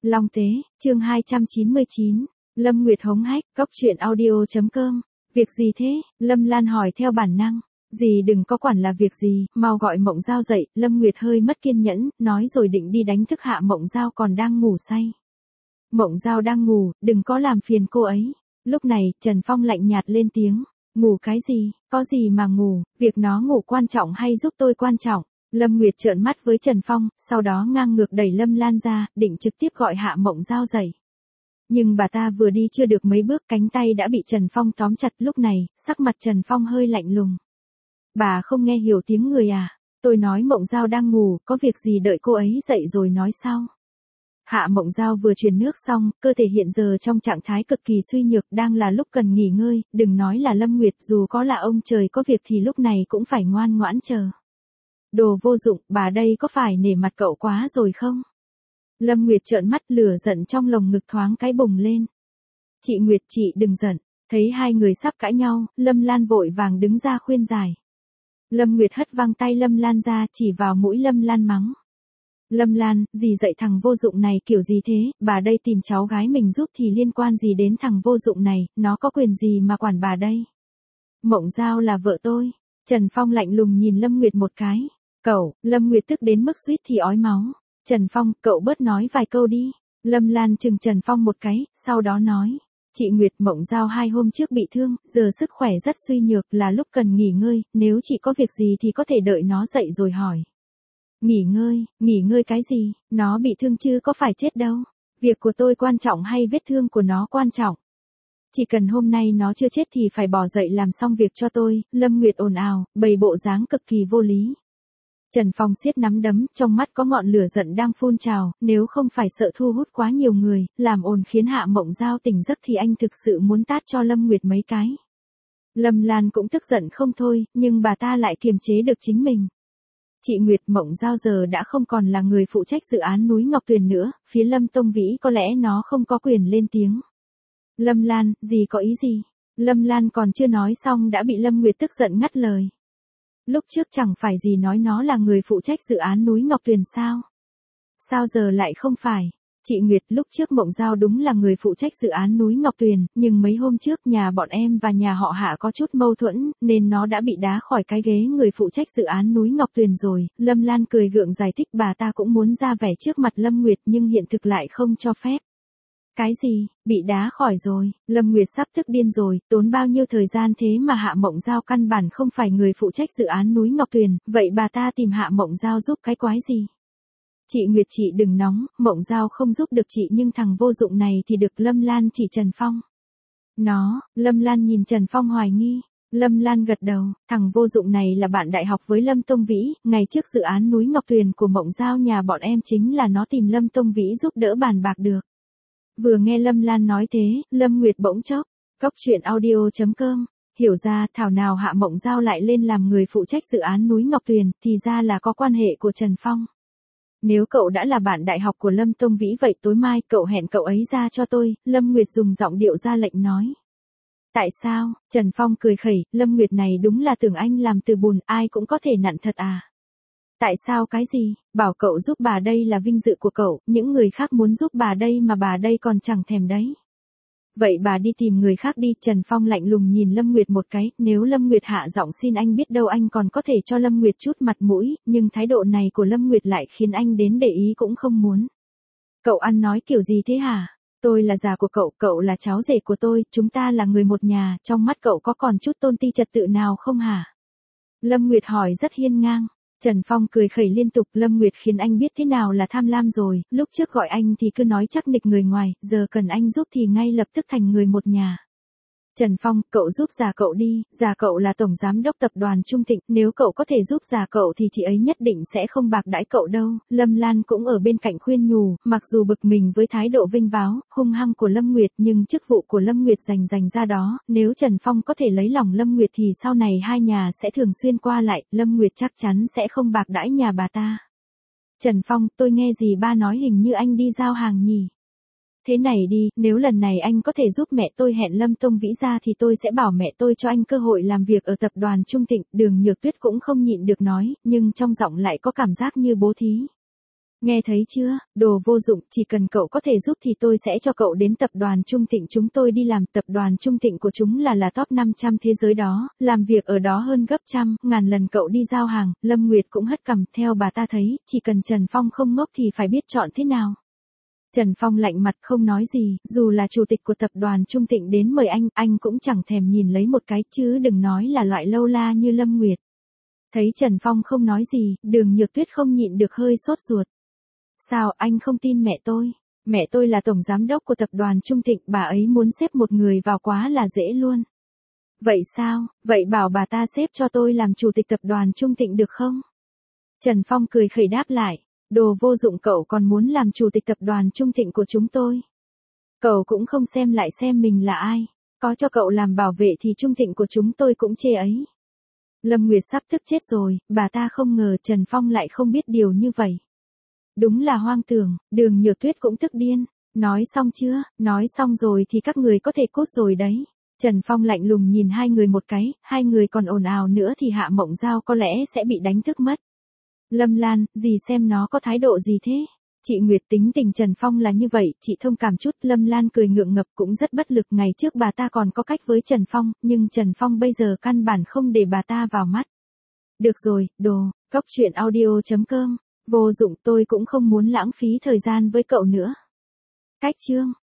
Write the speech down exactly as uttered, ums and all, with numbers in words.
Long Tế, chương hai trăm chín mươi chín, Lâm Nguyệt hống hách, cóc truyện audio chấm com. Việc gì thế? Lâm Lan hỏi theo bản năng. Dì đừng có quản là việc gì, mau gọi Mộng Giao dậy. Lâm Nguyệt hơi mất kiên nhẫn, nói rồi định đi đánh thức hạ Mộng Giao còn đang ngủ say. Mộng Giao đang ngủ, đừng có làm phiền cô ấy. Lúc này, Trần Phong lạnh nhạt lên tiếng. Ngủ cái gì, có gì mà ngủ, việc nó ngủ quan trọng hay giúp tôi quan trọng? Lâm Nguyệt trợn mắt với Trần Phong, sau đó ngang ngược đẩy Lâm Lan ra, định trực tiếp gọi hạ Mộng Giao dậy. Nhưng bà ta vừa đi chưa được mấy bước, cánh tay đã bị Trần Phong tóm chặt. Lúc này, sắc mặt Trần Phong hơi lạnh lùng. Bà không nghe hiểu tiếng người à? Tôi nói Mộng Giao đang ngủ, có việc gì đợi cô ấy dậy rồi nói sau. Hạ Mộng Giao vừa truyền nước xong, cơ thể hiện giờ trong trạng thái cực kỳ suy nhược, đang là lúc cần nghỉ ngơi. Đừng nói là Lâm Nguyệt, dù có là ông trời có việc thì lúc này cũng phải ngoan ngoãn chờ. Đồ vô dụng, bà đây có phải nể mặt cậu quá rồi không? Lâm Nguyệt trợn mắt, lửa giận trong lồng ngực thoáng cái bùng lên. Chị Nguyệt, chị đừng giận. Thấy hai người sắp cãi nhau, Lâm Lan vội vàng đứng ra khuyên giải. Lâm Nguyệt hất văng tay Lâm Lan ra, chỉ vào mũi Lâm Lan mắng. Lâm Lan, dì dạy thằng vô dụng này kiểu gì thế? Bà đây tìm cháu gái mình giúp thì liên quan gì đến thằng vô dụng này, nó có quyền gì mà quản bà đây? Mộng Giao là vợ tôi. Trần Phong lạnh lùng nhìn Lâm Nguyệt một cái. Cậu, Lâm Nguyệt tức đến mức suýt thì ói máu. Trần Phong, cậu bớt nói vài câu đi. Lâm Lan chừng Trần Phong một cái, sau đó nói. Chị Nguyệt, Mộng Giao hai hôm trước bị thương, giờ sức khỏe rất suy nhược, là lúc cần nghỉ ngơi, nếu chị có việc gì thì có thể đợi nó dậy rồi hỏi. Nghỉ ngơi, nghỉ ngơi cái gì, nó bị thương chứ có phải chết đâu. Việc của tôi quan trọng hay vết thương của nó quan trọng? Chỉ cần hôm nay nó chưa chết thì phải bỏ dậy làm xong việc cho tôi. Lâm Nguyệt ồn ào, bày bộ dáng cực kỳ vô lý. Trần Phong siết nắm đấm, trong mắt có ngọn lửa giận đang phun trào, nếu không phải sợ thu hút quá nhiều người, làm ồn khiến Hạ Mộng Giao tỉnh giấc thì anh thực sự muốn tát cho Lâm Nguyệt mấy cái. Lâm Lan cũng tức giận không thôi, nhưng bà ta lại kiềm chế được chính mình. Chị Nguyệt, Mộng Giao giờ đã không còn là người phụ trách dự án núi Ngọc Tuyền nữa, phía Lâm Tông Vĩ có lẽ nó không có quyền lên tiếng. Lâm Lan, gì có ý gì? Lâm Lan còn chưa nói xong đã bị Lâm Nguyệt tức giận ngắt lời. Lúc trước chẳng phải gì nói nó là người phụ trách dự án núi Ngọc Tuyền sao? Sao giờ lại không phải? Chị Nguyệt, lúc trước Mộng Giao đúng là người phụ trách dự án núi Ngọc Tuyền, nhưng mấy hôm trước nhà bọn em và nhà họ Hạ có chút mâu thuẫn, nên nó đã bị đá khỏi cái ghế người phụ trách dự án núi Ngọc Tuyền rồi. Lâm Lan cười gượng giải thích, bà ta cũng muốn ra vẻ trước mặt Lâm Nguyệt nhưng hiện thực lại không cho phép. Cái gì, bị đá khỏi rồi? Lâm Nguyệt sắp tức điên rồi, tốn bao nhiêu thời gian thế mà Hạ Mộng Giao căn bản không phải người phụ trách dự án núi Ngọc Tuyền, vậy bà ta tìm Hạ Mộng Giao giúp cái quái gì? Chị Nguyệt, chị đừng nóng, Mộng Giao không giúp được chị nhưng thằng vô dụng này thì được. Lâm Lan chỉ Trần Phong. Nó, Lâm Lan nhìn Trần Phong hoài nghi. Lâm Lan gật đầu, thằng vô dụng này là bạn đại học với Lâm Tông Vĩ, ngày trước dự án núi Ngọc Tuyền của Mộng Giao nhà bọn em chính là nó tìm Lâm Tông Vĩ giúp đỡ bàn bạc được. Vừa nghe Lâm Lan nói thế, Lâm Nguyệt bỗng chốc. Cóc truyện audio chấm com. Hiểu ra, thảo nào Hạ Mộng Giao lại lên làm người phụ trách dự án núi Ngọc Tuyền, thì ra là có quan hệ của Trần Phong. Nếu cậu đã là bạn đại học của Lâm Tông Vĩ vậy tối mai cậu hẹn cậu ấy ra cho tôi. Lâm Nguyệt dùng giọng điệu ra lệnh nói. Tại sao? Trần Phong cười khẩy, Lâm Nguyệt này đúng là tưởng anh làm từ bùn, ai cũng có thể nặn thật à? Tại sao cái gì? Bảo cậu giúp bà đây là vinh dự của cậu, những người khác muốn giúp bà đây mà bà đây còn chẳng thèm đấy. Vậy bà đi tìm người khác đi. Trần Phong lạnh lùng nhìn Lâm Nguyệt một cái, nếu Lâm Nguyệt hạ giọng xin anh biết đâu anh còn có thể cho Lâm Nguyệt chút mặt mũi, nhưng thái độ này của Lâm Nguyệt lại khiến anh đến để ý cũng không muốn. Cậu ăn nói kiểu gì thế hả? Tôi là già của cậu, cậu là cháu rể của tôi, chúng ta là người một nhà, trong mắt cậu có còn chút tôn ti trật tự nào không hả? Lâm Nguyệt hỏi rất hiên ngang. Trần Phong cười khẩy liên tục. Lâm Nguyệt khiến anh biết thế nào là tham lam rồi, lúc trước gọi anh thì cứ nói chắc nịch người ngoài, giờ cần anh giúp thì ngay lập tức thành người một nhà. Trần Phong, cậu giúp già cậu đi, già cậu là tổng giám đốc tập đoàn Trung Thịnh, nếu cậu có thể giúp già cậu thì chị ấy nhất định sẽ không bạc đãi cậu đâu. Lâm Lan cũng ở bên cạnh khuyên nhủ, mặc dù bực mình với thái độ vinh váo, hung hăng của Lâm Nguyệt nhưng chức vụ của Lâm Nguyệt dành dành ra đó, nếu Trần Phong có thể lấy lòng Lâm Nguyệt thì sau này hai nhà sẽ thường xuyên qua lại, Lâm Nguyệt chắc chắn sẽ không bạc đãi nhà bà ta. Trần Phong, tôi nghe gì ba nói hình như anh đi giao hàng nhỉ? Thế này đi, nếu lần này anh có thể giúp mẹ tôi hẹn Lâm Tông Vĩ ra thì tôi sẽ bảo mẹ tôi cho anh cơ hội làm việc ở tập đoàn Trung Thịnh. Đường Nhược Tuyết cũng không nhịn được nói, nhưng trong giọng lại có cảm giác như bố thí. Nghe thấy chưa, đồ vô dụng, chỉ cần cậu có thể giúp thì tôi sẽ cho cậu đến tập đoàn Trung Thịnh chúng tôi đi làm. Tập đoàn Trung Thịnh của chúng là là top năm trăm thế giới đó, làm việc ở đó hơn gấp trăm, ngàn lần cậu đi giao hàng. Lâm Nguyệt cũng hất cằm, theo bà ta thấy, chỉ cần Trần Phong không ngốc thì phải biết chọn thế nào. Trần Phong lạnh mặt không nói gì, dù là chủ tịch của tập đoàn Trung Thịnh đến mời anh, anh cũng chẳng thèm nhìn lấy một cái, chứ đừng nói là loại lâu la như Lâm Nguyệt. Thấy Trần Phong không nói gì, Đường Nhược Tuyết không nhịn được hơi sốt ruột. Sao anh không tin mẹ tôi? Mẹ tôi là tổng giám đốc của tập đoàn Trung Thịnh, bà ấy muốn xếp một người vào quá là dễ luôn. Vậy sao, vậy bảo bà ta xếp cho tôi làm chủ tịch tập đoàn Trung Thịnh được không? Trần Phong cười khẩy đáp lại, đồ vô dụng, cậu còn muốn làm chủ tịch tập đoàn Trung Thịnh của chúng tôi. Cậu cũng không xem lại xem mình là ai, có cho cậu làm bảo vệ thì Trung Thịnh của chúng tôi cũng chê ấy. Lâm Nguyệt sắp tức chết rồi, bà ta không ngờ Trần Phong lại không biết điều như vậy. Đúng là hoang tưởng, Đường Nhược Tuyết cũng tức điên. Nói xong chưa, nói xong rồi thì các người có thể cút rồi đấy. Trần Phong lạnh lùng nhìn hai người một cái, hai người còn ồn ào nữa thì Hạ Mộng Giao có lẽ sẽ bị đánh thức mất. Lâm Lan, dì xem nó có thái độ gì thế? Chị Nguyệt tính tình Trần Phong là như vậy, chị thông cảm chút. Lâm Lan cười ngượng ngập cũng rất bất lực, ngày trước bà ta còn có cách với Trần Phong, nhưng Trần Phong bây giờ căn bản không để bà ta vào mắt. Được rồi, đồ, cốc truyện audio chấm com. Vô dụng, tôi cũng không muốn lãng phí thời gian với cậu nữa. Cách chương